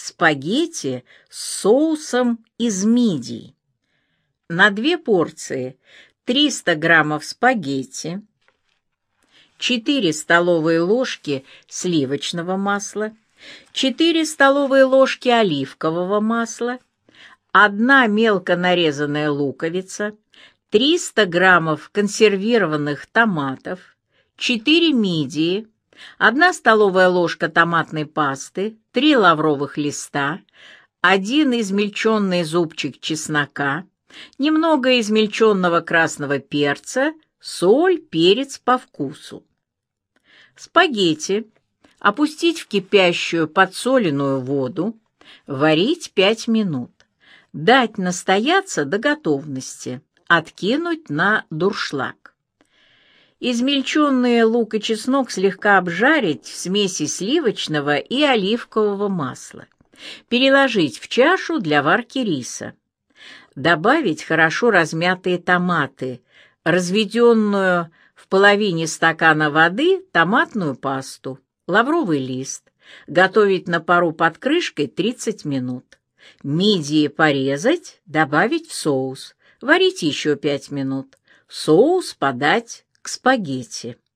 спагетти с соусом из мидий. На 2 порции 300 граммов спагетти, 4 столовые ложки сливочного масла, 4 столовые ложки оливкового масла, 1 мелко нарезанная луковица, 300 граммов консервированных томатов, 4 мидии, 1 столовая ложка томатной пасты, 3 лавровых листа, 1 измельченный зубчик чеснока, немного измельченного красного перца, соль, перец по вкусу. Спагетти опустить в кипящую подсоленную воду, варить 5 минут, дать настояться до готовности, откинуть на дуршлаг. Измельченные лук и чеснок слегка обжарить в смеси сливочного и оливкового масла. Переложить в чашу для варки риса. Добавить хорошо размятые томаты, разведенную в половине стакана воды томатную пасту, лавровый лист. Готовить на пару под крышкой 30 минут. Мидии порезать, добавить в соус. Варить еще 5 минут. Соус подать к спагетти.